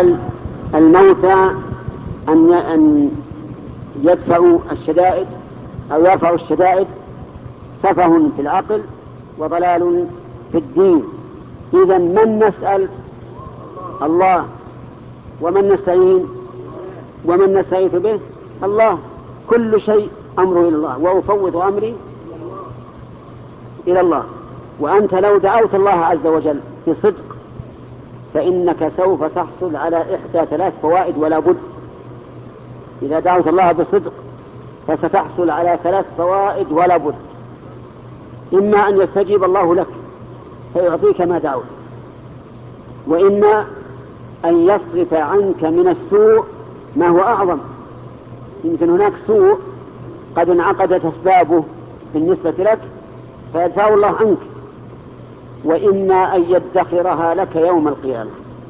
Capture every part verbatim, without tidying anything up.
يجعل الموتى أن يدفعوا الشدائد أو يرفعوا الشدائد سفه في العقل وضلال في الدين. إذن من نسأل؟ الله. ومن نستعين ومن نستعيذ به؟ الله. كل شيء أمره إلى الله، وأفوض أمري إلى الله. وأنت لو دعوت الله عز وجل بصدق فإنك سوف تحصل على إحدى ثلاث فوائد ولا بد. إذا دعوت الله بصدق فستحصل على ثلاث فوائد ولا بد: إما أن يستجيب الله لك فيعطيك ما دعوت، وإما أن يصرف عنك من السوء ما هو أعظم. يمكن هناك سوء قد انعقدت أسبابه بالنسبة لك فيدفعه الله عنك، وإما أن يدخرها لك يوم القيامة.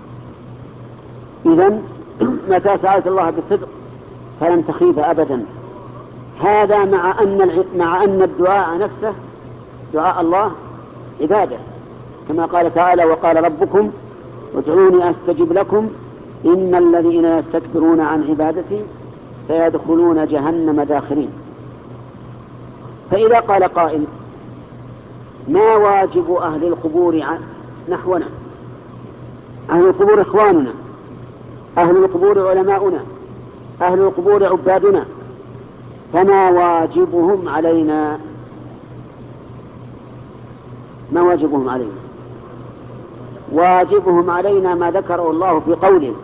إذن متى سألت الله بصدق فلن تخيب أبدا. هذا مع أن مع أن الدعاء نفسه دعاء الله عبادة، كما قال تعالى: وقال ربكم ادعوني أستجب لكم إن الذين يستكبرون عن عبادتي سيدخلون جهنم داخرين. فإذا قال قائل: ما واجب أهل القبور نحونا؟ أهل القبور إخواننا، أهل القبور علماؤنا، أهل القبور عبادنا، فما واجبهم علينا؟ ما واجبهم علينا؟ واجبهم علينا ما ذكره الله في قوله: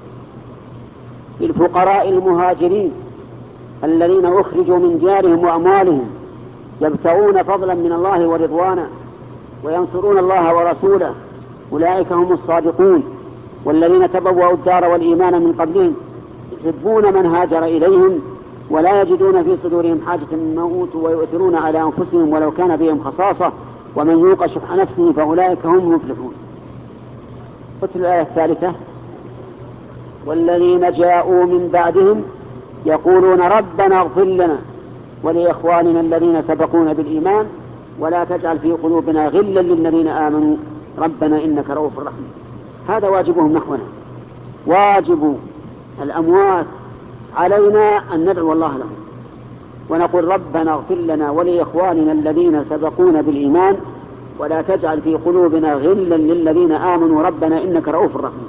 للفقراء المهاجرين الذين أخرجوا من ديارهم وأموالهم يبتغون فضلا من الله ورضوانا وينصرون الله ورسوله أولئك هم الصادقون. والذين تبوأوا الدار والإيمان من قبلهم يحبون من هاجر إليهم ولا يجدون في صدورهم حاجة مما أوتوا ويؤثرون على أنفسهم ولو كان بهم خصاصة ومن يوق شح نفسه فأولئك هم المفلحون. قلت الآية الثالثة: والذين جاءوا من بعدهم يقولون ربنا اغفر لنا ولإخواننا الذين سبقونا بالإيمان ولا تجعل في قلوبنا غلا للذين آمنوا ربنا إنك رؤوف رحيم. هذا واجبهم نحونا. واجب الأموات علينا أن ندعو الله لهم ونقول ربنا اغفر لنا ولإخواننا الذين سبقونا بالإيمان ولا تجعل في قلوبنا غلا للذين آمنوا ربنا إنك رؤوف رحيم.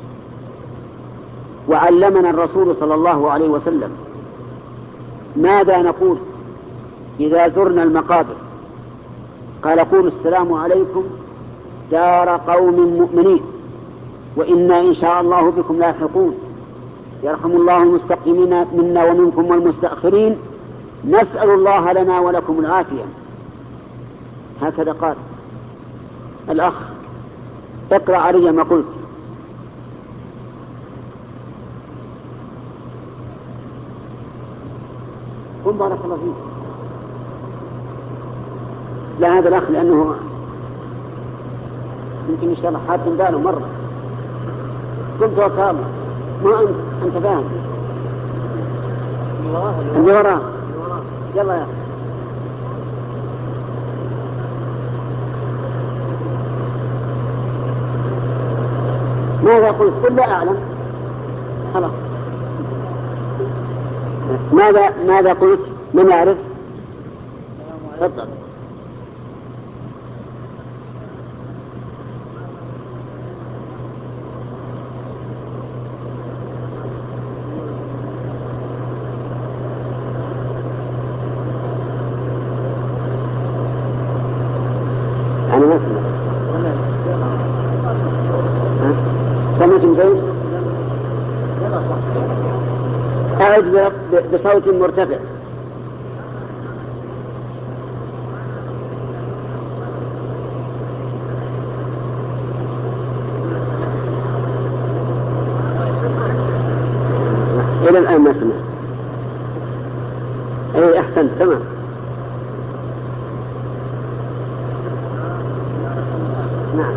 وعلمنا الرسول صلى الله عليه وسلم ماذا نقول إذا زرنا المقابر. قال: قولوا السلام عليكم دار قوم مؤمنين وإنا إن شاء الله بكم لاحقون يرحم الله المستقدمين منا ومنكم والمستأخرين نسأل الله لنا ولكم العافية. هكذا قال. الأخ اقرأ علي ما قلت. قم بارك الله فيك. لا هذا الأخ لأنه يمكن يشتغل حاد من باله مرة. قلت وكام ما أنت أنت فاهم اللي وراه. يلا يا ماذا قلت؟ قل لا أعلم. خلاص. ماذا ماذا قلت؟ من يعرف؟ تفضل. أنا ما سمعت. سمعت زين؟ أعد بصوت مرتفع. إلى الآن ما سمعت. أي أحسنت. تمام. نعم.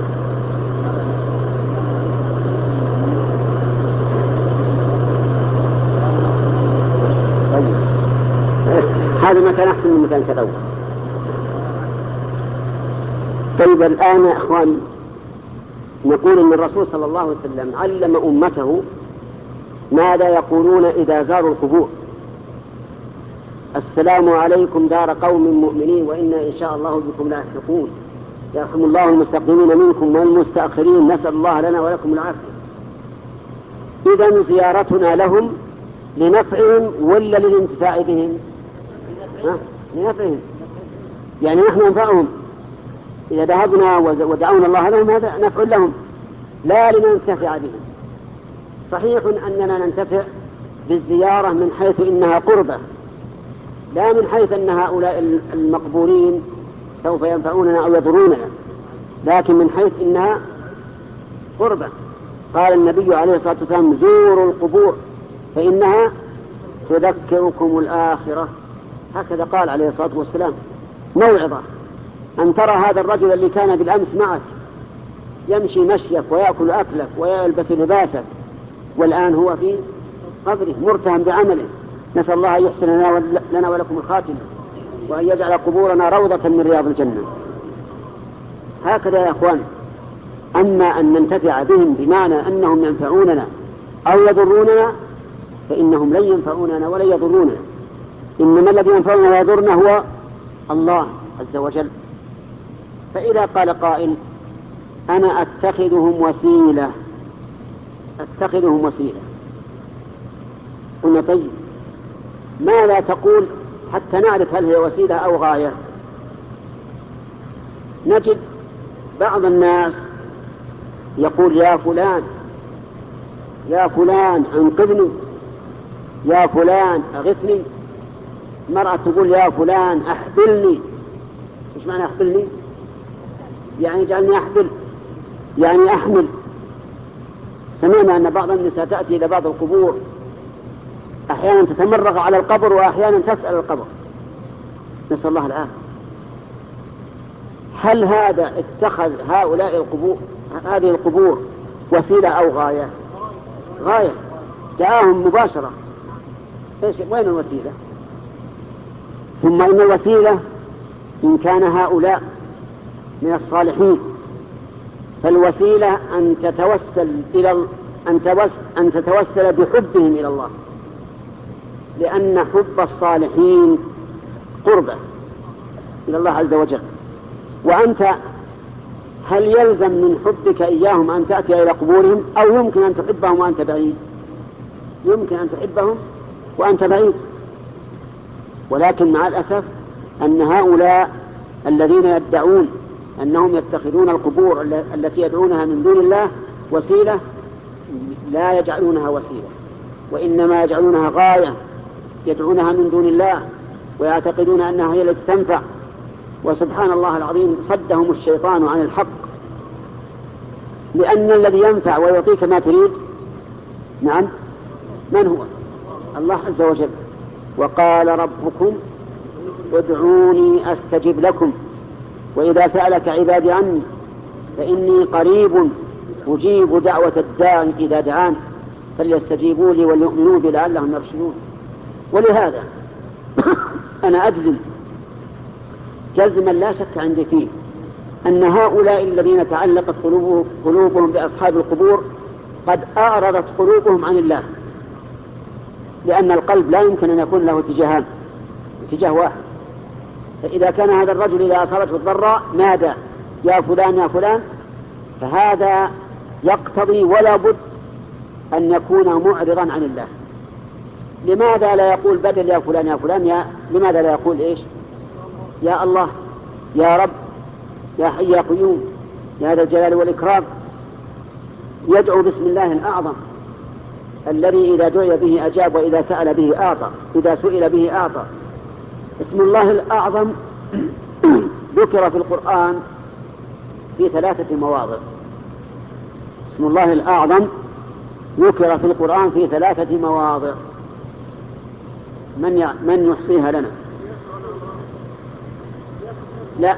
طيب. هذا مكان أحسن من مكان كذا. طيب الآن يا أخواني نقول إن الرسول صلى الله عليه وسلم علم أمته ماذا يقولون إذا زاروا القبور: السلام عليكم دار قوم مؤمنين وإنا إن شاء الله بكم لاحقون، يرحم الله المستقدمين منكم والمستأخرين، نسأل الله لنا ولكم العافية. إذن زيارتنا لهم لنفعهم ولا للانتفاع بهم؟ لنفعهم، يعني نحن ننفعهم إذا ذهبنا ودعونا الله لهم، هذا نفع لهم لا لننتفع بهم. صحيح أننا ننتفع بالزيارة من حيث إنها قربة، لا من حيث أن هؤلاء المقبورين سوف ينفعوننا أو يضروننا، لكن من حيث إنها قربة. قال النبي عليه الصلاة والسلام: زوروا القبور فإنها تذكركم الآخرة. هكذا قال عليه الصلاة والسلام، موعظة. أن ترى هذا الرجل اللي كان بالأمس معك يمشي مشيك ويأكل أكلك ويلبس لباسك، والآن هو في قبره مرتهم بعمله. نسأل الله أن يحسن لنا ولكم الخاتمة، وأن يجعل قبورنا روضة من رياض الجنة. هكذا يا أخوان. أما أن ننتفع بهم بمعنى أنهم ينفعوننا أو يضروننا فإنهم لن ينفعوننا ولا يضروننا، إنما الذي ينفعنا ويضرنا هو الله عز وجل. فإذا قال قائل: أنا أتخذهم وسيلة أتخذهم وسيلة قلنا: طيب، ما لا تقول حتى نعرف هل هي وسيلة أو غاية؟ نجد بعض الناس يقول: يا فلان يا فلان انقذني، يا فلان أغثني. مرأة تقول: يا فلان أحبلني. إيش معنى أحبلني؟ يعني جعلني أحبل، يعني أحمل. سمعنا أن بعض النساء تأتي إلى بعض القبور، أحيانا تتمرغ على القبر وأحيانا تسأل القبر، نسأل الله العافية. هل هذا اتخذ هؤلاء القبور هذه القبور وسيلة أو غاية؟ غاية، جاءهم مباشرة. إيش وين الوسيلة؟ ثم إن الوسيلة إن كان هؤلاء من الصالحين فالوسيلة أن تتوسل إلى أن, أن تتوسل بحبهم إلى الله، لأن حب الصالحين قربة إلى الله عز وجل. وأنت هل يلزم من حبك إياهم أن تأتي إلى قبورهم، أو يمكن أن تحبهم وأنت بعيد؟ يمكن أن تحبهم وأنت بعيد. ولكن مع الأسف أن هؤلاء الذين يدعون أنهم يتخذون القبور التي يدعونها من دون الله وسيلة لا يجعلونها وسيلة، وإنما يجعلونها غاية يدعونها من دون الله ويعتقدون أنها هي التي تنفع. وسبحان الله العظيم، صدهم الشيطان عن الحق، لأن الذي ينفع ويعطيك ما تريد نعم من هو؟ الله عز وجل. وقال ربكم ادعوني أستجب لكم وإذا سألك عبادي عني فإني قريب أجيب دعوة الداع إذا دعان فليستجيبوا لي وليؤمنوا بي لعلهم يرشدون. ولهذا أنا أجزم جزما لا شك عندي فيه أن هؤلاء الذين تعلقت قلوبهم بأصحاب القبور قد أعرضت قلوبهم عن الله، لأن القلب لا يمكن أن يكون له اتجاهان، اتجاه واحد. فإذا كان هذا الرجل إذا أصابته الضراء نادى يا فلان يا فلان، فهذا يقتضي ولا بد أن يكون معرضا عن الله. لماذا لا يقول بدل يا فلان يا فلان يا لماذا لا يقول إيش؟ يا الله، يا رب، يا حي يا قيوم، يا ذا الجلال والإكرام. يدعو باسم الله الأعظم الذي إذا دعي به أجاب وإذا سأل به أعطى إذا سئل به أعطى. اسم الله الأعظم ذكر في القرآن في ثلاثة مواضع. اسم الله الأعظم ذكر في القرآن في ثلاثة مواضع. من من يحصيها لنا؟ لا،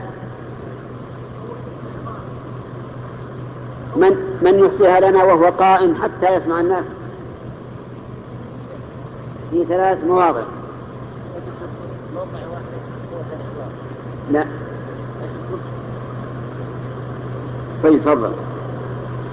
من من يحصيها لنا وهو قائم حتى يسمع الناس؟ في ثلاث مواضع. لا. طيب تفضل.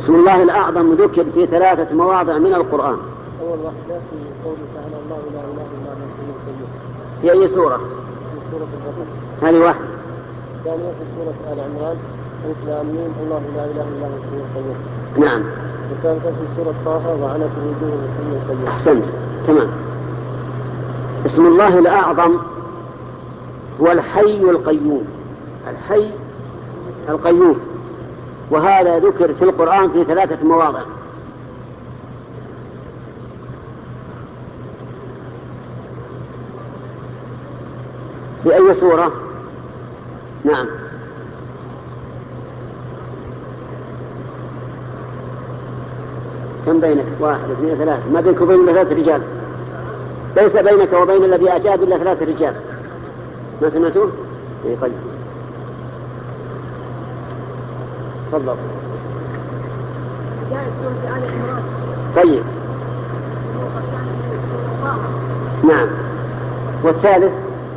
اسم الله الأعظم ذكر في ثلاثة مواضع من القرآن. أول واحدة في قوله تعالى الله لا إله إلا هو الحي القيوم. في أي سورة؟ في سورة البقرة. هذه واحدة. الثانية في سورة آل عمران ألف لام ميم الله لا إله إلا هو الحي القيوم. نعم. الثالثة في سورة طه وعنت الوجوه الحي القيوم. أحسنت تمام. اسم الله الأعظم هو الحي القيوم، الحي القيوم، وهذا ذكر في القرآن في ثلاثة مواضع. في أي سورة؟ نعم. كم بينك؟ واحد اثنين ثلاثة، ما بينك وبين ثلاثة رجال، ليس بينك وبين الذي أجاب إلا ثلاثة رجال. ما سمعتوه؟ إيه طيب. تفضل. طيب. نعم. والثالث؟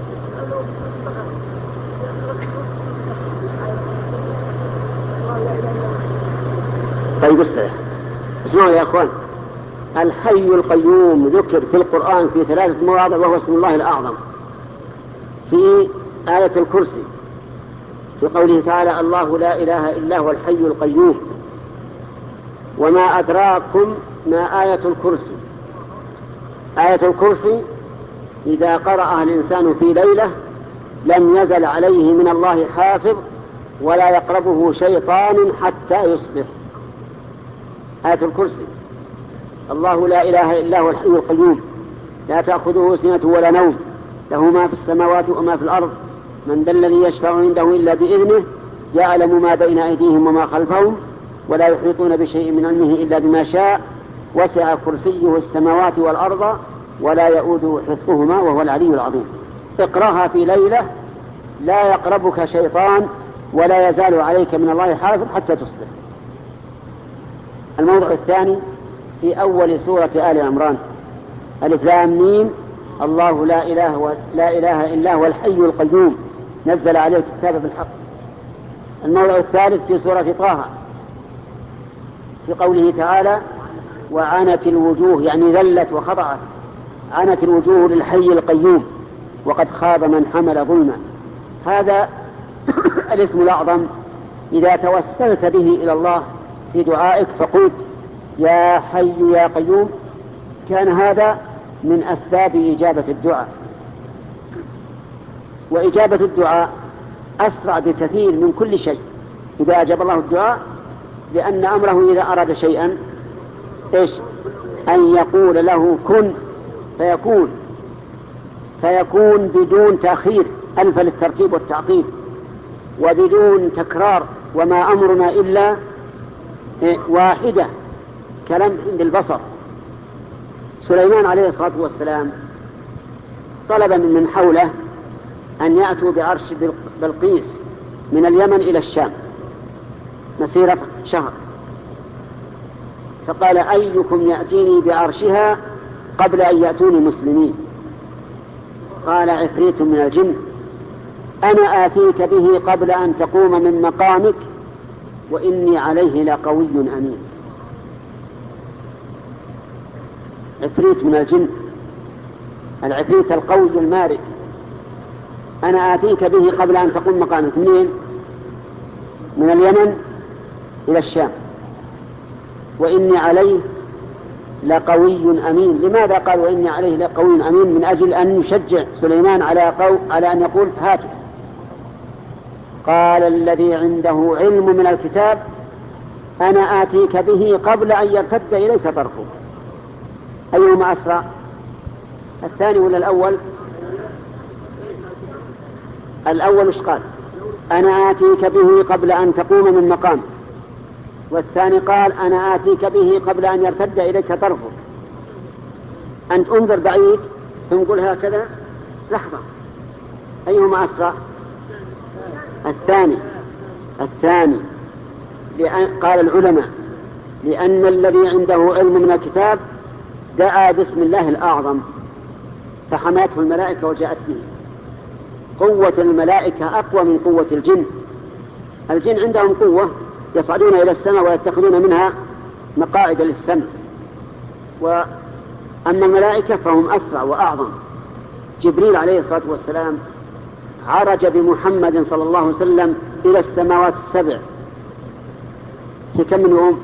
طيب استرح. اسمعوا يا أخوان، الحي القيوم ذكر في القرآن في ثلاثة مواضع وهو اسم الله الأعظم. في آية الكرسي في قوله تعالى الله لا إله إلا هو الحي القيوم. وما أدراكم ما آية الكرسي؟ آية الكرسي إذا قرأها الإنسان في ليلة لم يزل عليه من الله حافظ ولا يقربه شيطان حتى يصبح. آية الكرسي الله لا إله إلا هو الحي القيوم لا تأخذه سنة ولا نوم له ما في السماوات وما في الأرض من ذا الذي يشفع عنده إلا بإذنه يعلم ما بين أيديهم وما خلفهم ولا يحيطون بشيء من علمه إلا بما شاء وسع كرسيه السماوات والأرض ولا يؤوده حفظهما وهو العلي العظيم. اقرأها في ليلة لا يقربك شيطان ولا يزال عليك من الله حافظ حتى تصبح. الموضوع الثاني في أول سورة آل عمران ألف لام ميم الله لا إله, لا إله إلا هو الحي القيوم نزل عليه الكتاب بالحق. الموضوع الثالث في سورة طه في قوله تعالى وعنت الوجوه يعني ذلت وخضعت عنت الوجوه للحي القيوم وقد خاب من حمل ظلما. هذا الاسم الأعظم إذا توسلت به إلى الله في دعائك فقلت يا حي يا قيوم كان هذا من أسباب إجابة الدعاء. وإجابة الدعاء أسرع بكثير من كل شيء إذا أجاب الله الدعاء لأن أمره إذا أراد شيئا إيش أن يقول له كن فيكون فيكون بدون تأخير ألف للترتيب والتعقيد وبدون تكرار وما أمرنا إلا واحدة كلمح بالبصر. سليمان عليه الصلاة والسلام طلب من من حوله أن يأتوا بعرش بلقيس من اليمن إلى الشام مسيرة شهر فقال أيكم يأتيني بعرشها قبل أن يأتوني مسلمين؟ قال عفريت من الجن أنا آتيك به قبل أن تقوم من مقامك وإني عليه لقوي أمين. عفريت من الجن العفريت القوي المارد أنا آتيك به قبل أن تقوم مقامك منين؟ من اليمن إلى الشام وإني عليه لقوي أمين. لماذا قال وإني عليه لقوي أمين؟ من أجل أن يشجع سليمان على, قو... على أن يقول هاته. قال الذي عنده علم من الكتاب أنا آتيك به قبل أن يرتد إليك طرفه. أيهما أسرع الثاني ولا الأول؟ الأول إيش قال؟ أنا آتيك به قبل أن تقوم من مقام. والثاني قال أنا آتيك به قبل أن يرتد إليك طرفه. أنت انظر بعيد ثم قل هكذا لحظة أيهما أسرع؟ الثاني الثاني لأن قال العلماء لأن الذي عنده علم من الكتاب دعا باسم الله الأعظم فحماته الملائكة وجاءت به. قوة الملائكة أقوى من قوة الجن. الجن عندهم قوة يصعدون إلى السماء ويتخذون منها مقاعد للسمع. وأما الملائكة فهم أسرع وأعظم. جبريل عليه الصلاة والسلام عرج بمحمد صلى الله عليه وسلم إلى السماوات السبع في كم من يوم؟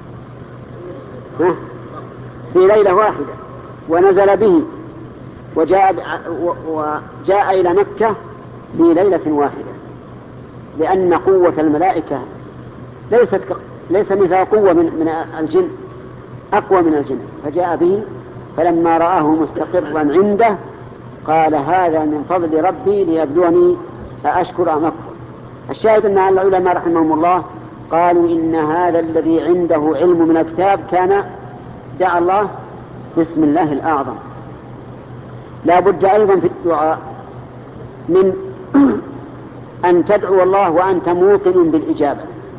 في ليلة واحدة، ونزل به وجاء, وجاء إلى مكة في ليلة واحدة، لأن قوة الملائكة ليست ليس مثل قوة من, من الجن، أقوى من الجن. فجاء به فلما رآه مستقرا عنده قال هذا من فضل ربي ليبلوني أأشكر أم أكفر. الشاهد أن العلماء رحمهم الله قالوا إن هذا الذي عنده علم من الكتاب كان دعا الله بسم الله الأعظم. لا بد أيضا في الدعاء من أن تدعو الله وأنت موقن بالإجابة.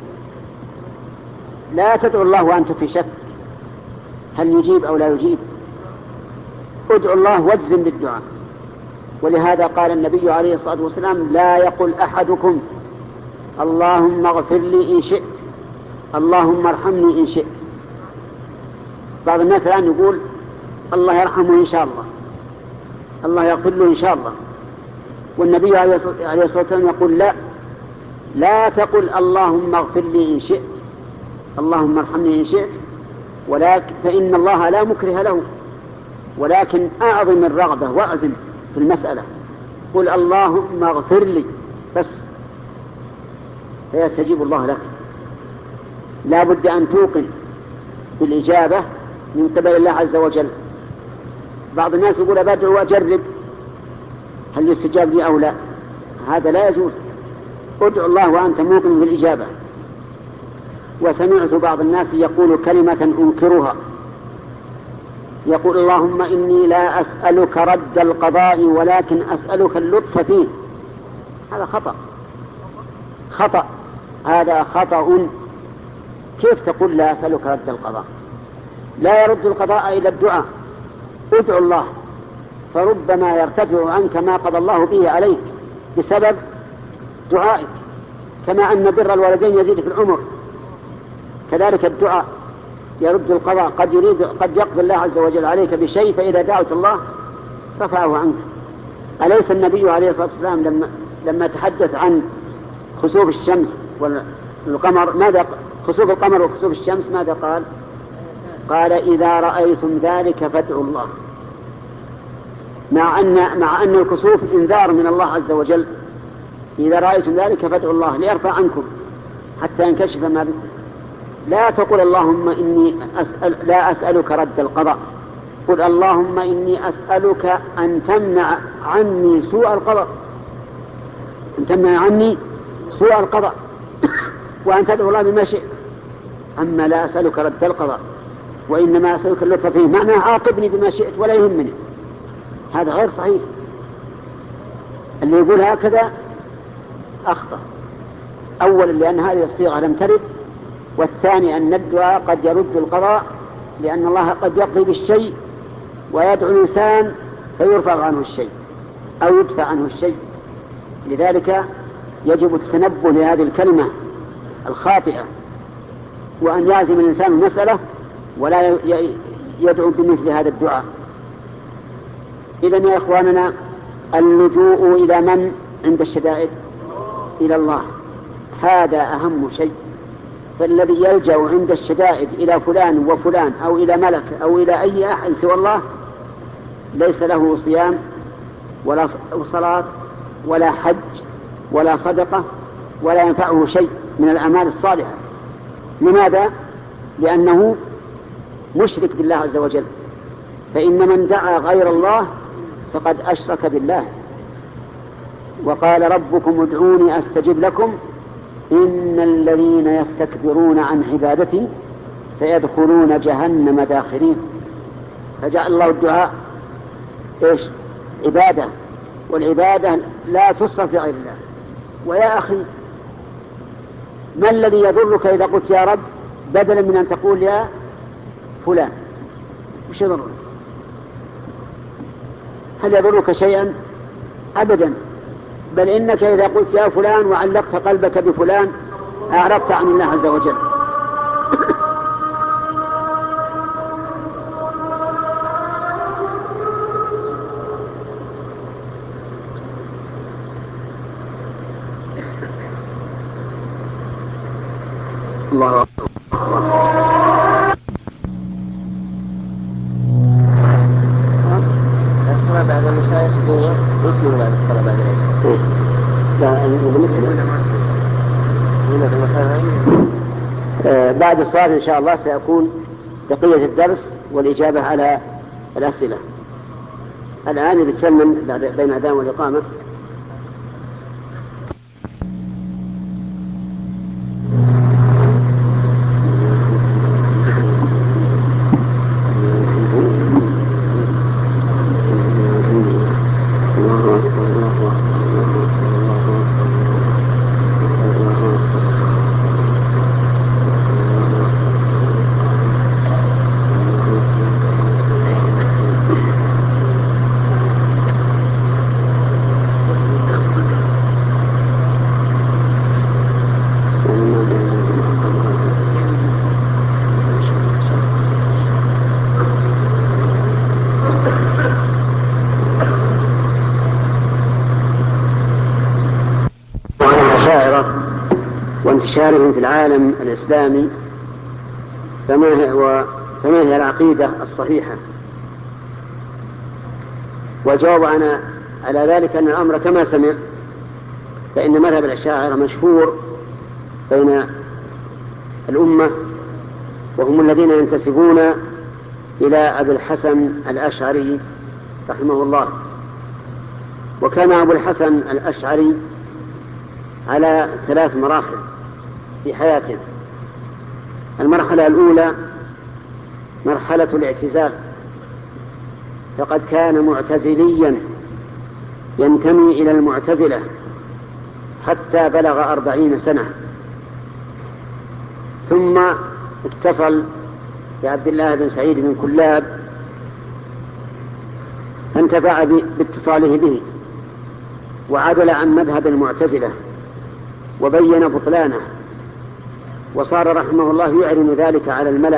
لا تدعو الله وأنت في شك هل يجيب أو لا يجيب. ادعو الله واجزم بالدعاء. ولهذا قال النبي عليه الصلاة والسلام لا يقل أحدكم اللهم اغفر لي إن شئت، اللهم ارحمني إن شئت. بعض الناس الآن يقول الله يرحمه إن شاء الله، الله يغفر له إن شاء الله. والنبي عليه الصلاة والسلام يقول لا لا تقل اللهم اغفر لي إن شئت، اللهم ارحمني إن شئت، ولكن فإن الله لا مكره له، ولكن أعظم الرغبة وأعزم في المسألة. قل اللهم اغفر لي بس، فيستجيب الله لك. لا بد أن توقن بالإجابة من قبل الله عز وجل. بعض الناس يقول بدعو وأجرب هل يستجاب لي أو لا، هذا لا يجوز. ادعو الله وأنت موقن بالإجابة. وسمعت بعض الناس يقول كلمة أنكرها، يقول اللهم إني لا أسألك رد القضاء ولكن أسألك اللطف فيه. هذا خطأ خطأ هذا خطأ. كيف تقول لا أسألك رد القضاء؟ لا يرد القضاء إلى الدعاء. ادعو الله، فربما يرتفع عنك ما قضى الله به عليك بسبب دعائك، كما أن بر الوالدين يزيد في العمر، كذلك الدعاء يرد القضاء. قد يريد قد يقضي الله عز وجل عليك بشيء، فإذا دعوت الله رفعه عنك. أليس النبي عليه الصلاة والسلام لما لما تحدث عن خسوف الشمس والقمر ماذا خسوف القمر وخسوف الشمس ماذا قال؟ قال إذا رأيتم ذلك فادعوا الله. مع أن مع أن الكسوف إنذار من الله عز وجل. إذا رأيتم ذلك فادعوا الله ليرفع عنكم حتى ينكشف ما بكم. لا تقول اللهم إني أسأل لا أسألك رد القضاء، قل اللهم إني أسألك أن تمنع عني سوء القضاء، أن تمنع عني سوء القضاء وأن تدعو الله بما شئت. أما لا أسألك رد القضاء وإنما أسألك اللطف فيه، معناه عاقبني بما شئت ولا يهمني. هذا غير صحيح. اللي يقول هكذا أخطأ. أولا لأن هذه الصيغة لم ترد، والثاني أن الدعاء قد يرد القضاء، لأن الله قد يقضي بالشيء ويدعو الإنسان فيرفع عنه الشيء أو يدفع عنه الشيء. لذلك يجب التنبه لهذه الكلمة الخاطئة، وأن يعزم الإنسان المسألة ولا يدعو بمثل هذا الدعاء. إذن يا إخواننا اللجوء إلى من عند الشدائد؟ إلى الله. هذا أهم شيء. فالذي يلجأ عند الشدائد إلى فلان وفلان أو إلى ملك أو إلى أي أحد سوى الله ليس له صيام ولا صلاة ولا حج ولا صدقة ولا ينفعه شيء من الأعمال الصالحة. لماذا؟ لأنه مشرك بالله عز وجل. فإن من دعا غير الله فقد أشرك بالله. وقال ربكم ادعوني أستجب لكم إن الذين يستكبرون عن عبادتي سيدخلون جهنم داخرين. فجعل الله الدعاء إيش؟ عبادة، والعبادة لا تصرف لغير الله. ويا أخي ما الذي يضرك إذا قلت يا رب بدلا من أن تقول يا فلان؟ مش يضرك؟ هل يضرك شيئا؟ أبدا. بل إنك إذا قلت يا فلان وعلقت قلبك بفلان أعرضت عن الله عز وجل. الله أكبر. الصلاة بعد المشايخ جوا يكمل بعد الصلاة بعد العشاء. لا آه بعد الصلاة إن شاء الله سيكون بقية الدرس والإجابة على الأسئلة. الآن بتسلم بين الأذان والإقامة. وانتشارهم في العالم الإسلامي، فما هي, فما هي العقيدة الصحيحة؟ والجواب أنا على ذلك أن الأمر كما سمع، فإن مذهب الأشاعرة مشهور بين الأمة، وهم الذين ينتسبون إلى أبي الحسن الأشعري رحمه الله. وكان أبو الحسن الأشعري على ثلاث مراحل في حياته. المرحلة الأولى مرحلة الاعتزال، فقد كان معتزليا ينتمي إلى المعتزلة حتى بلغ أربعين سنة، ثم اتصل بعبد الله بن سعيد بن كلاب فانتفع باتصاله به وعدل عن مذهب المعتزلة وبين بطلانه، وصار رحمه الله يعلن ذلك على الملأ.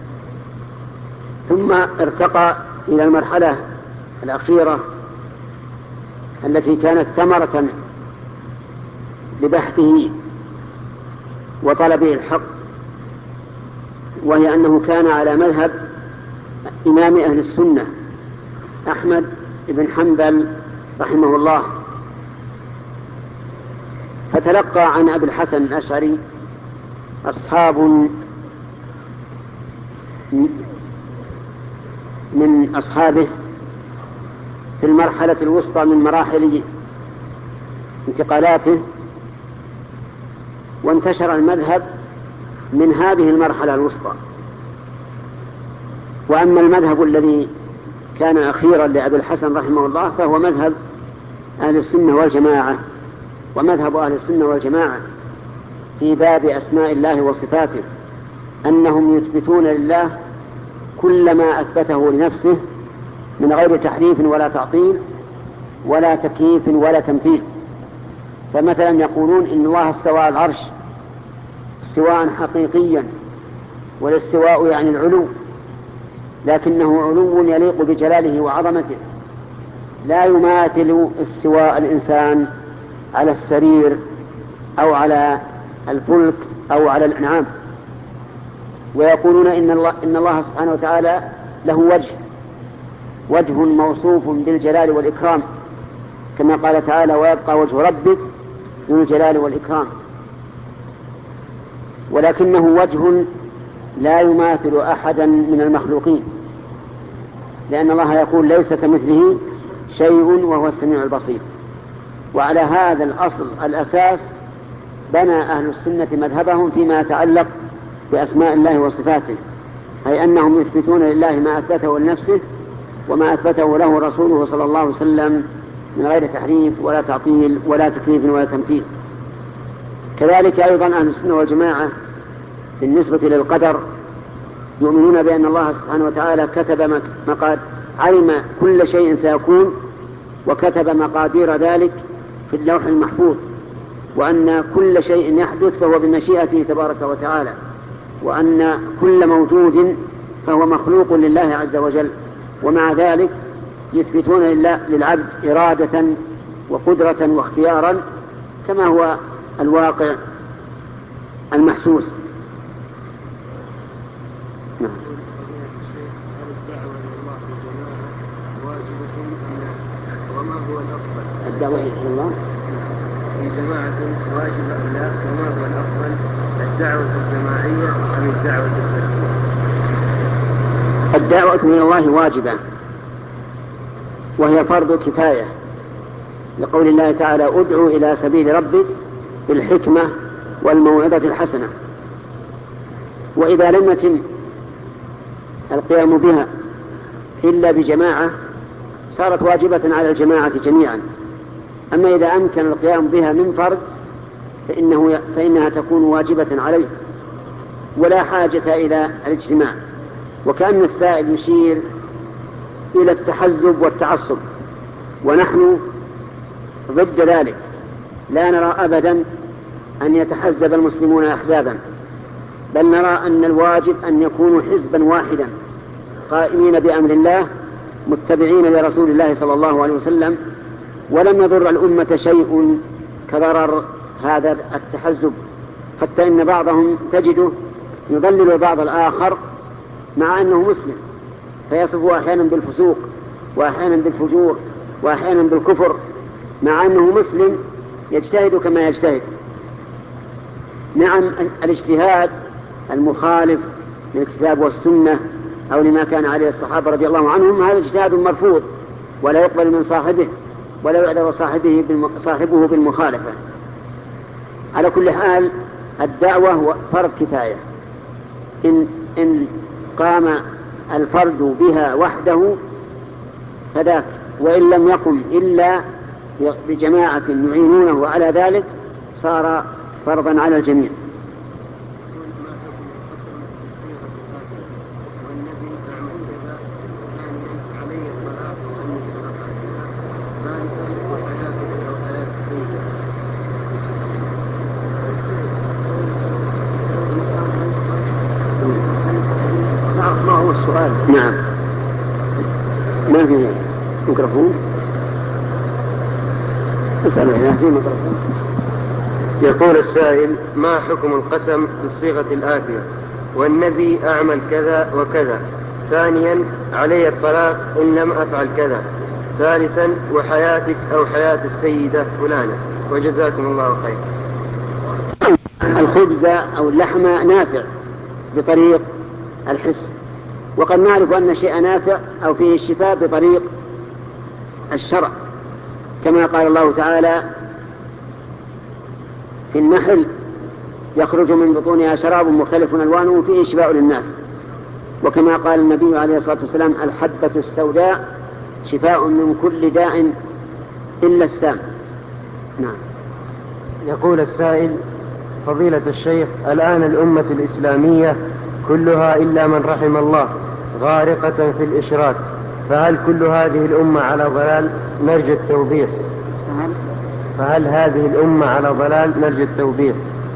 ثم ارتقى إلى المرحلة الأخيرة التي كانت ثمرة لبحثه وطلبه الحق، وهي أنه كان على مذهب إمام أهل السنة أحمد بن حنبل رحمه الله. فتلقى عن أبي الحسن الأشعري أصحاب من أصحابه في المرحلة الوسطى من مراحل انتقالاته، وانتشر المذهب من هذه المرحلة الوسطى. وأما المذهب الذي كان أخيرا لأبي الحسن رحمه الله فهو مذهب أهل السنة والجماعة. ومذهب أهل السنة والجماعة في باب أسماء الله وصفاته أنهم يثبتون لله كل ما أثبته لنفسه من غير تحريف ولا تعطيل ولا تكييف ولا تمثيل. فمثلا يقولون إن الله استوى على العرش استواء حقيقيا، والاستواء يعني العلو، لكنه علو يليق بجلاله وعظمته، لا يماثل استواء الإنسان على السرير أو على الفلك أو على الأنعام. ويقولون إن الله, إن الله سبحانه وتعالى له وجه وجه موصوف بالجلال والإكرام، كما قال تعالى ويبقى وجه ربك ذو الجلال والإكرام، ولكنه وجه لا يماثل أحدا من المخلوقين، لأن الله يقول ليس كمثله شيء وهو السميع البصير. وعلى هذا الأصل الأساس بنى أهل السنة مذهبهم فيما يتعلق بأسماء الله وصفاته، أي أنهم يثبتون لله ما أثبته لنفسه وما أثبته له رسوله صلى الله عليه وسلم من غير تحريف ولا تعطيل ولا تكييف ولا تمثيل. كذلك أيضا أهل السنة والجماعة بالنسبة للقدر يؤمنون بأن الله سبحانه وتعالى كتب مقاد علم كل شيء سيكون، وكتب مقادير ذلك في اللوح المحفوظ، وأن كل شيء يحدث فهو بمشيئته تبارك وتعالى، وأن كل موجود فهو مخلوق لله عز وجل، ومع ذلك يثبتون للعبد إرادة وقدرة واختيارا كما هو الواقع المحسوس. نعم. وما هو الأفضل؟ الدعوة إلى الله في جماعة واجب أم لا؟ وما هو الأفضل؟ الدعوة الجماعية أم الدعوة الفردية؟ الدعوة إلى الله واجبة، وهي فرض كفاية، لقول الله تعالى: ادعوا إلى سبيل ربك بالحكمة والموعظة الحسنة. وإذا لم يتم القيام بها إلا بجماعة صارت واجبة على الجماعة جميعا. أما إذا أمكن القيام بها من فرد فإنه فإنها تكون واجبة عليه ولا حاجة إلى الاجتماع. وكأن السائل يشير إلى التحزب والتعصب، ونحن ضد ذلك، لا نرى أبدا أن يتحزب المسلمون أحزابا، بل نرى أن الواجب أن يكونوا حزبا واحدا قائمين بأمر الله متبعين لرسول الله صلى الله عليه وسلم، ولم يضر الأمة شيء كضرر هذا التحزب، حتى إن بعضهم تجده يضلل بعض الآخر مع أنه مسلم، فيصفه أحيانا بالفسوق وأحيانا بالفجور وأحيانا بالكفر مع أنه مسلم يجتهد كما يجتهد. نعم، الاجتهاد المخالف للكتاب والسنة أو لما كان عليه الصحابة رضي الله عنهم هذا اجتهاد مرفوض ولا يقبل من صاحبه ولا يعذر صاحبه صاحبه بالمخالفة. على كل حال الدعوة فرض كفاية، إن, إن قام الفرد بها وحده فذاك، وإن لم يقم إلا بجماعة يعينونه على ذلك صار فرضا على الجميع. ما هو السؤال؟ نعم، ما في ميكروفون. اسأل إذا في ميكروفون. يقول السائل: ما حكم القسم بالصيغة الآتية: والنبي أعمل كذا وكذا، ثانيا علي الطلاق إن لم أفعل كذا، ثالثا وحياتك أو حياة السيدة فلانة، وجزاكم الله خير. الخبز أو اللحم نافع بطريق الحس، وقد نعرف أن الشيء نافع أو فيه الشفاء بطريق الشرع، كما قال الله تعالى في النحل: يخرج من بطونها شراب مختلف ألوانه فيه شفاء للناس. وكما قال النبي عليه الصلاة والسلام: الحبة السوداء شفاء من كل داء إلا السام. نعم. يقول السائل: فضيلة الشيخ، الآن الأمة الإسلامية كلها إلا من رحم الله غارقة في الإشراك، فهل كل هذه الأمة على ضلال؟ نرجو التوضيح. فهل هذه الأمة على ضلال؟ نرجو التوضيح.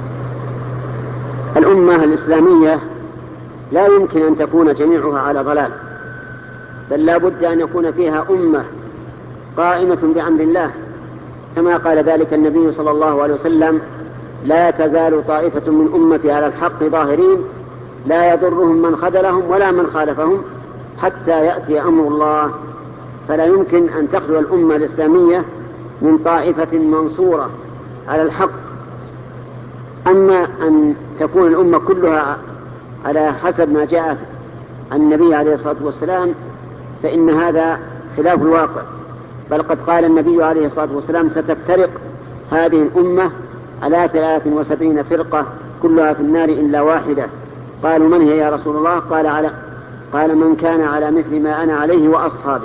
الأمة الإسلامية لا يمكن أن تكون جميعها على ضلال، بل لا بد أن يكون فيها أمة قائمة بأمر الله، كما قال ذلك النبي صلى الله عليه وسلم: لا تزال طائفة من أمتي على الحق ظاهرين لا يضرهم من خذلهم ولا من خالفهم حتى يأتي أمر الله. فلا يمكن أن تخلو الأمة الإسلامية من طائفة منصورة على الحق. أما أن تكون الأمة كلها على حسب ما جاء عن النبي عليه الصلاة والسلام فإن هذا خلاف الواقع، بل قد قال النبي عليه الصلاة والسلام: ستفترق هذه الأمة على ثلاث وسبعين فرقة كلها في النار إلا واحدة. قالوا: من هي يا رسول الله؟ قال على قال من كان على مثل ما أنا عليه وأصحابي.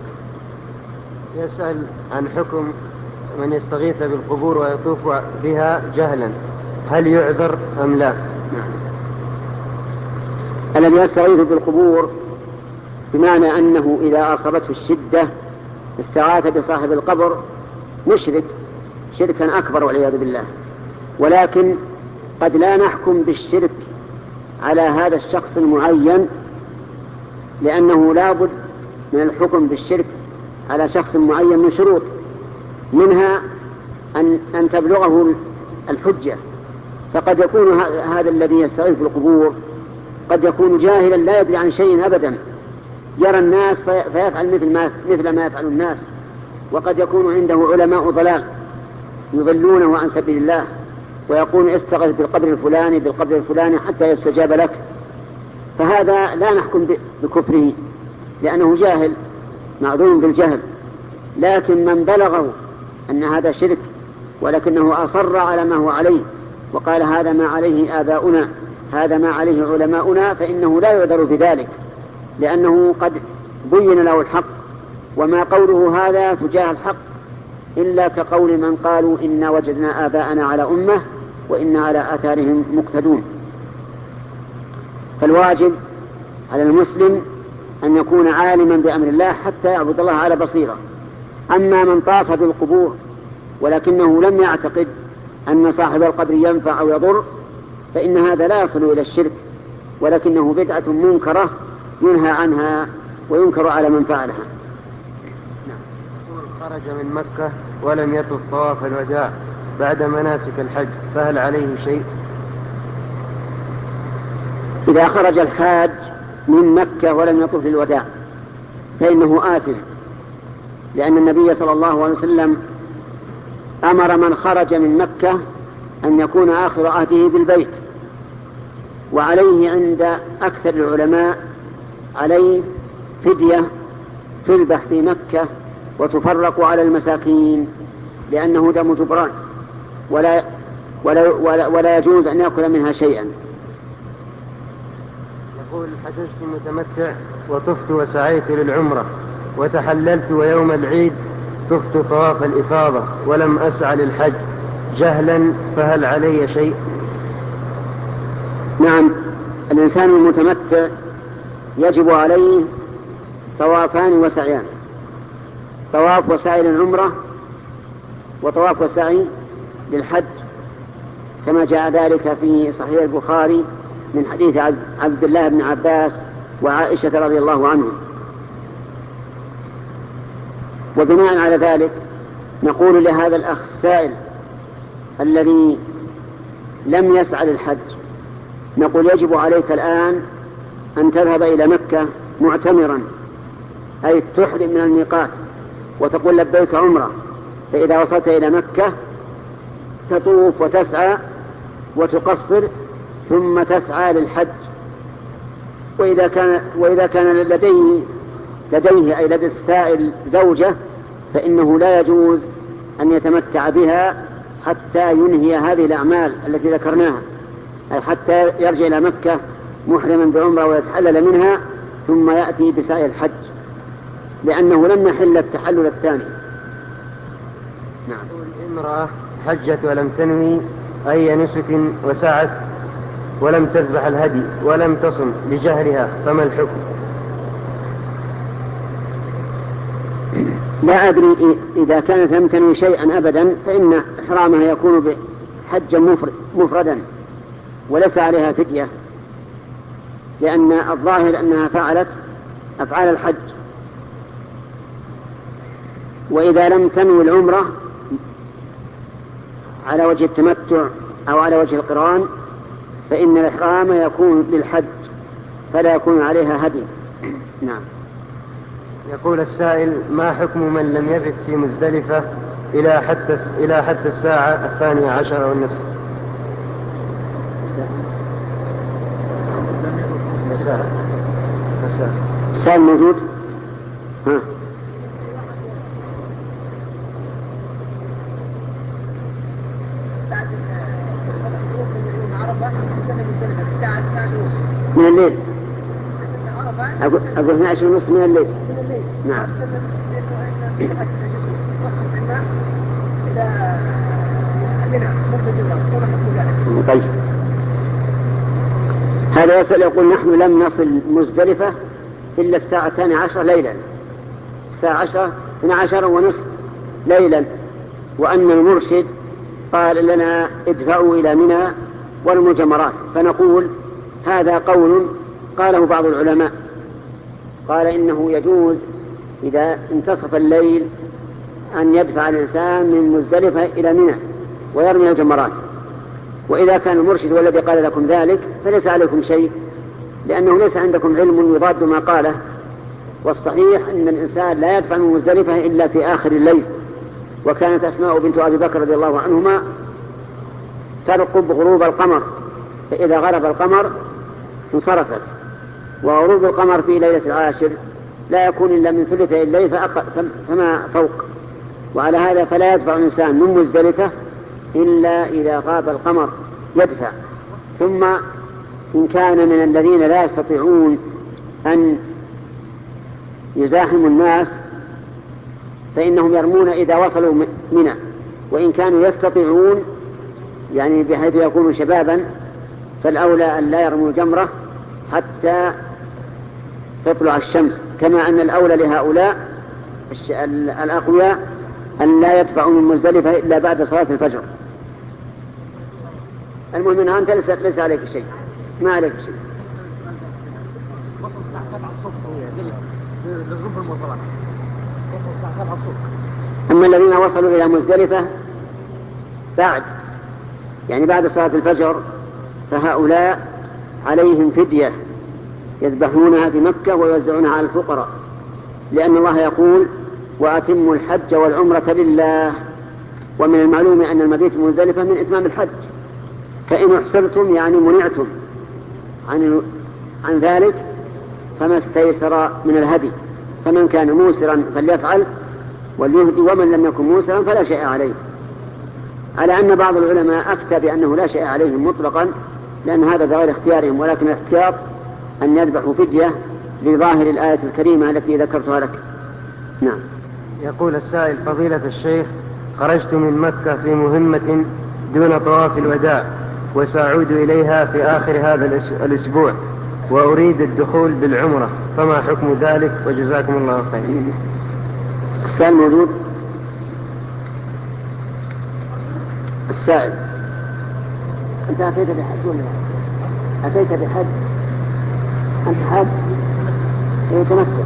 يسأل عن حكم من يستغيث بالقبور ويطوف بها جهلا، هل يعذر أم لا؟ نعم. الذي يستغيث بالقبور بمعنى أنه إذا أصابته الشدة استغاث بصاحب القبر مشرك شركا أكبر والعياذ بالله. ولكن قد لا نحكم بالشرك على هذا الشخص المعين، لأنه لا بد من الحكم بالشرك على شخص معين من شروط، منها أن, أن تبلغه الحجة. فقد يكون هذا الذي يستغيث بالقبور قد يكون جاهلا لا يدري عن شيء أبدا، يرى الناس فيفعل مثل ما, مثل ما يفعل الناس، وقد يكون عنده علماء ضلال يضلونه عن سبيل الله ويقول استغث بالقبر الفلاني بالقبر الفلاني حتى يستجاب لك، فهذا لا نحكم بكفره لأنه جاهل معذور بالجهل. لكن من بلغه أن هذا شرك ولكنه أصر على ما هو عليه وقال هذا ما عليه آباؤنا هذا ما عليه علماؤنا، فإنه لا يعذر بذلك، لأنه قد بين له الحق، وما قوله هذا تجاه الحق إلا كقول من قالوا إنا وجدنا آباءنا على أمة وإنا على آثارهم مقتدون. فالواجب على المسلم أن يكون عالما بأمر الله حتى يعبد الله على بصيرة. أما من طاف بالقبور ولكنه لم يعتقد أن صاحب القبر ينفع أو يضر فإن هذا لا يصل إلى الشرك، ولكنه بدعة منكرة ينهى عنها وينكر على من فعلها. خرج من مكة ولم يطف طواف الوداع بعد مناسك الحج فهل عليه شيء؟ إذا خرج الحاج من مكة ولم يطف الوداع فإنه آثم، لأن النبي صلى الله عليه وسلم أمر من خرج من مكة أن يكون آخر عهده بالبيت، وعليه عند أكثر العلماء عليه فدية تذبح في مكة وتفرق على المساكين لأنه دم جبران ولا, ولا, ولا, ولا يجوز أن يأكل منها شيئا. يقول حججت متمتع وطفت وسعيت للعمرة وتحللت ويوم العيد طفت طواف الإفاضة ولم أسعى للحج جهلا فهل علي شيء؟ نعم، الإنسان المتمتع يجب عليه طوافان وسعيان، طواف وسعي للعمرة وطواف وسعي للحج، كما جاء ذلك في صحيح البخاري من حديث عبد الله بن عباس وعائشة رضي الله عنهم. وبناء على ذلك نقول لهذا الأخ السائل الذي لم يسعى للحج، نقول يجب عليك الآن أن تذهب إلى مكة معتمرا، أي تحرم من الميقات وتقول لبيك عمرة، فإذا وصلت إلى مكة تطوف وتسعى وتقصر ثم تسعى للحج. وإذا كان, وإذا كان لديه, لديه أي لدى السائل زوجة فإنه لا يجوز أن يتمتع بها حتى ينهي هذه الأعمال التي ذكرناها، أي حتى يرجع إلى مكة محرما بعمرة ويتحلل منها ثم يأتي بسعي الحج، لأنه لم يحل التحلل الثاني. نعم. امرأة حجت ولم تنوي أي نسك وسعت ولم تذبح الهدي ولم تصم لجهلها فما الحكم؟ لا أدري، إذا كانت لم تنوي شيئا أبدا فإن إحرامها يكون بحجا مفردا وليس عليها فدية، لأن الظاهر أنها فعلت أفعال الحج. وإذا لم تنوي العمرة على وجه التمتع أو على وجه القران فإن الإحرام يكون للحج فلا يكون عليها هدي. نعم. يقول السائل ما حكم من لم يبت في مزدلفة إلى حتى إلى حتى الساعة الثانية عشر والنصف؟ مساء مساء السائل موجود؟ ها. من الليل أقول اثنا عشر ونصف من الليل. نعم. طيب، هذا يسأل يقول نحن لم نصل مزدلفة إلا الساعة الثانية عشر ليلا، الساعة عشر اثنا عشر ونصف ليلا، وأن المرشد قال لنا ادفعوا إلى منى والمجمرات، فنقول هذا قول قاله بعض العلماء، قال إنه يجوز إذا انتصف الليل أن يدفع الإنسان من مزدلفة إلى منى ويرمي الجمرات. وإذا كان المرشد والذي قال لكم ذلك فليس عليكم شيء، لأنه ليس عندكم علم يضاد ما قاله. والصحيح أن الإنسان لا يدفع من مزدلفة إلا في آخر الليل. وكانت أسماء بنت أبي بكر رضي الله عنهما ترقب غروب القمر، فإذا غرب القمر انصرفت. وغروب القمر في ليلة العاشر لا يكون إلا من ثلثي الليل فما فوق. وعلى هذا فلا يدفع الإنسان من مزدلفة إلا إذا غاب القمر يدفع. ثم إن كان من الذين لا يستطيعون أن يزاحموا الناس فإنهم يرمون إذا وصلوا منى، وإن كانوا يستطيعون يعني بحيث يكونوا شبابا فالأولى أن لا يرموا الجمرة حتى تطلع الشمس، كما أن الأولى لهؤلاء الأقوياء أن لا يدفعوا من مزدلفة إلا بعد صلاة الفجر. المهم أن أنت ليس عليك شيء، ما عليك شيء. أما الذين وصلوا إلى مزدلفة بعد يعني بعد صلاة الفجر فهؤلاء عليهم فدية يذبحونها في مكة ويوزعونها على الفقراء، لأن الله يقول وأتموا الحج والعمرة لله. ومن المعلوم أن المبيت مزدلفة من إتمام الحج، فإن احسرتم يعني منعتم عن, عن ذلك فما استيسر من الهدي، فمن كان موسرا فليفعل وليهدي، ومن لم يكن موسرا فلا شيء عليه. على أن بعض العلماء أفتى بأنه لا شيء عليهم مطلقا، لأن هذا بغير اختيارهم، ولكن الاحتياط أن يذبحوا فدية لظاهر الآية الكريمة التي ذكرتها لك. نعم. يقول السائل فضيلة الشيخ خرجت من مكة في مهمة دون طواف الوداع وسأعود إليها في آخر هذا الأسبوع وأريد الدخول بالعمرة، فما حكم ذلك وجزاكم الله خير. السائل موجود؟ السائل أنت أتيت بحج ولا أتيت بحج؟ أنت حج؟ إيه تمتع؟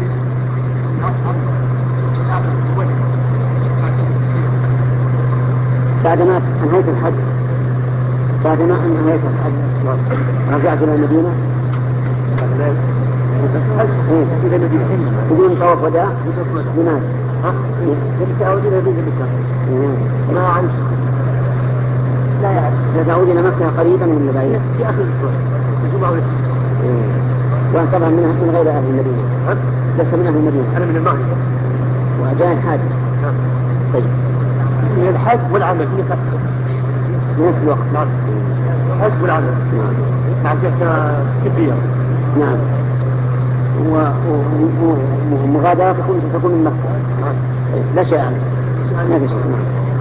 بعد ما أنهيت الحج بعد ما أنهيت الحج رجعت إلى المدينة إلى المدينة بدون طواف وداع؟ لماذا؟ سأعود إلى المدينة ما عنش لا يعرف. ستعود إلى مكة قريبا من بعيدا في آخر الأسبوع الجمعة والسبت، وأن طبعا من غير أهل المدينة. ليس من أهل المدينة، أنا من المغرب وأجاء الحاج. طيب من الحج والعمل في نفس الوقت. نعم الحج والعمل مع جهة كبيرة. نعم. ومغادرة تكون تكون من مكة. لا شيء عنه. ما في شيء.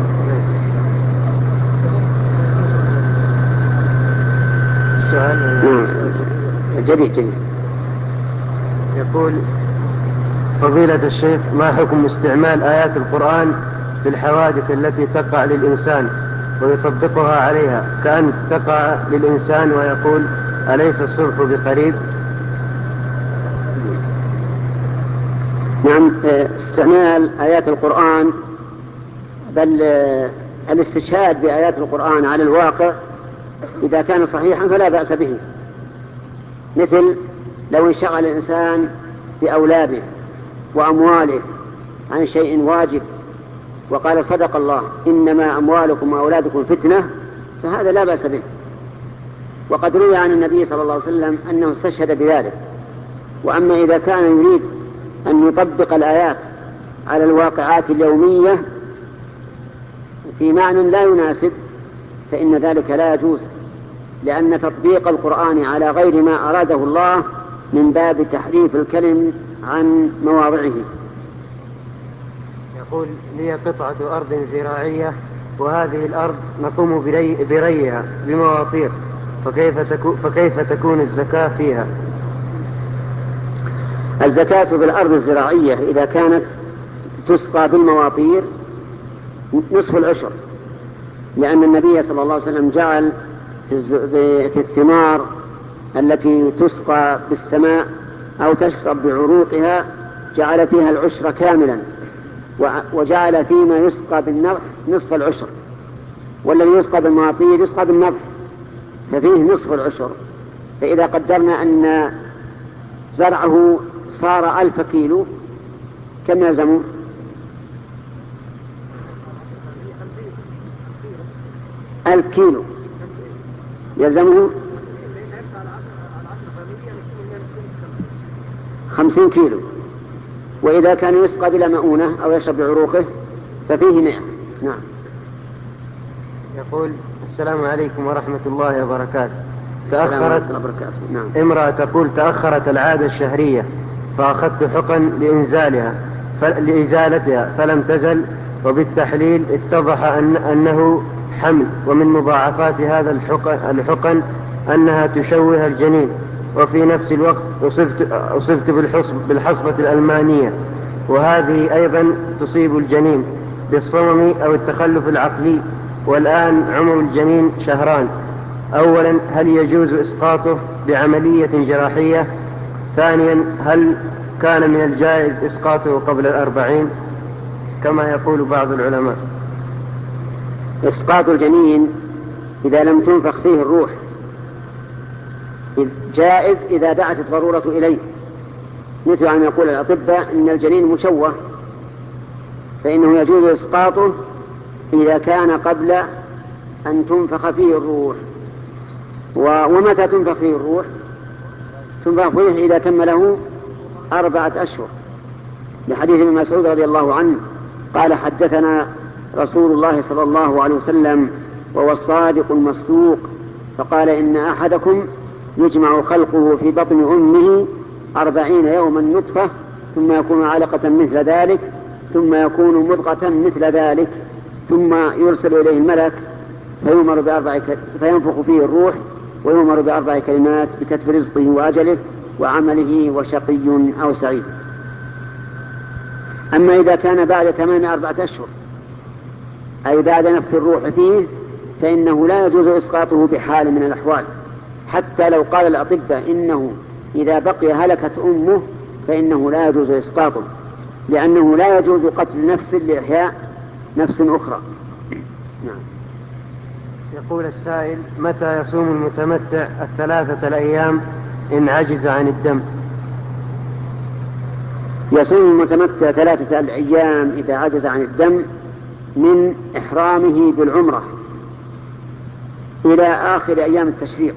السؤال جديد جديد. يقول فضيلة الشيخ ما حكم استعمال آيات القرآن في الحوادث التي تقع للإنسان ويطبقها عليها، كأن تقع للإنسان ويقول أليس الصلح بقريب؟ نعم. استعمال آيات القرآن بل الاستشهاد بآيات القرآن على الواقع إذا كان صحيحا فلا بأس به، مثل لو انشغل الإنسان بأولاده وأمواله عن شيء واجب وقال صدق الله إنما أموالكم وأولادكم فتنة، فهذا لا بأس به. وقد روي عن النبي صلى الله عليه وسلم أنه استشهد بذلك. وأما إذا كان يريد أن يطبق الآيات على الواقعات اليومية في معنى لا يناسب فإن ذلك لا يجوز، لأن تطبيق القرآن على غير ما أراده الله من باب تحريف الكلم عن مواضعه. يقول لي قطعة أرض زراعية وهذه الأرض نقوم بري بريها بمواطير، فكيف, تكو فكيف تكون الزكاة فيها؟ الزكاة في الأرض الزراعية إذا كانت تسقى بالمواطير نصف العشر، لأن النبي صلى الله عليه وسلم جعل في الثمار التي تسقى بالسماء أو تشرب بعروقها جعل فيها العشر كاملا، وجعل فيما يسقى بالنضح نصف العشر، والذي يسقى بالمعاطير يسقى بالنضح ففيه نصف العشر. فإذا قدرنا أن زرعه صار ألف كيلو كم يلزمه؟ ألف كيلو يلزمه خمسين كيلو، وإذا كان يسقى بلا مؤونة أو يشرب بعروقه ففيه مئة. نعم. يقول: السلام عليكم ورحمة الله وبركاته. تأخرت نعم. امرأة تقول: تأخرت العادة الشهرية فأخذت حقن لإنزالها لإزالتها فلم تزل، وبالتحليل اتضح أن أنه حمل، ومن مضاعفات هذا الحقن, الحقن أنها تشوه الجنين، وفي نفس الوقت أصبت, أصبت بالحصب بالحصبة الألمانية، وهذه أيضا تصيب الجنين بالصمم أو التخلف العقلي، والآن عمر الجنين شهران. أولا، هل يجوز إسقاطه بعملية جراحية؟ ثانيا، هل كان من الجائز إسقاطه قبل الأربعين كما يقول بعض العلماء؟ إسقاط الجنين إذا لم تنفخ فيه الروح جائز إذا دعت الضرورة إليه، مثل أن يقول الأطباء إن الجنين مشوه، فإنه يجوز إسقاطه إذا كان قبل أن تنفخ فيه الروح. ومتى تنفخ فيه الروح؟ تنفخ فيه إذا تم له أربعة أشهر، لحديث ابن مسعود رضي الله عنه قال: حدثنا رسول الله صلى الله عليه وسلم وهو الصادق المصدوق، فقال: إن أحدكم يجمع خلقه في بطن أمه أربعين يوما نطفة، ثم يكون علقة مثل ذلك، ثم يكون مضغة مثل ذلك، ثم يرسل إليه الملك فيؤمر بأربع فينفخ فيه الروح ويؤمر بأربع كلمات بكتب رزقه وأجله وعمله وشقي أو سعيد. أما إذا كان بعد تمام أربعة أشهر أي بعد نفخ الروح فيه فإنه لا يجوز إسقاطه بحال من الأحوال، حتى لو قال الأطباء إنه إذا بقي هلكت أمه فإنه لا يجوز إسقاطه، لأنه لا يجوز قتل نفس لإحياء نفس أخرى. نعم. يقول السائل: متى يصوم المتمتع الثلاثة الأيام إن عجز عن الدم؟ يصوم المتمتع ثلاثة الأيام إذا عجز عن الدم من إحرامه بالعمرة إلى آخر أيام التشريق،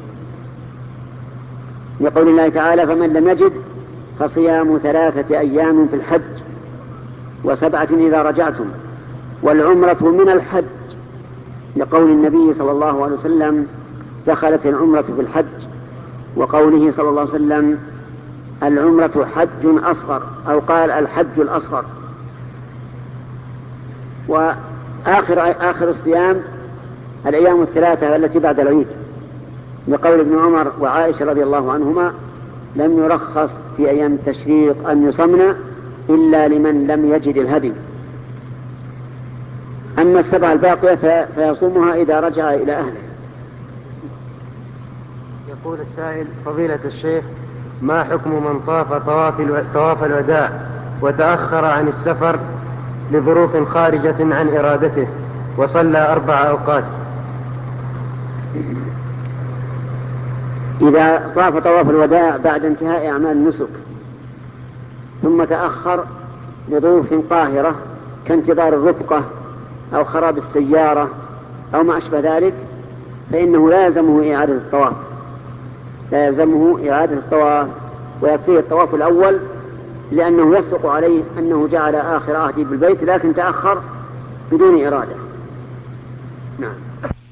لقول الله تعالى: فمن لم يجد فصيام ثلاثة أيام في الحج وسبعة إذا رجعتم، والعمرة من الحج، لقول النبي صلى الله عليه وسلم: دخلت العمرة في الحج، وقوله صلى الله عليه وسلم: العمرة حج أصغر، أو قال الحج الأصغر. وآخر آخر الصيام الأيام الثلاثة التي بعد العيد، لقول ابن عمر وعائشة رضي الله عنهما: لم يرخص في أيام التشريق أن يصمنا إلا لمن لم يجد الهدي. أما السبعة الباقية فيصومها إذا رجع إلى أهله. يقول السائل: فضيلة الشيخ، ما حكم من طاف طواف, الو... طواف الوداع وتأخر عن السفر لظروف خارجة عن إرادته وصلى أربع أوقات؟ إذا طاف طواف الوداع بعد انتهاء أعمال النسك ثم تأخر لظروف قاهرة كانتظار الرفقة أو خراب السيارة أو ما أشبه ذلك، فإنه لا يلزمه إعادة الطواف، لا يلزمه إعادة الطواف، ويكفيه الطواف الأول، لأنه يصدق عليه أنه جعل آخر عهده بالبيت لكن تأخر بدون إرادة. نعم.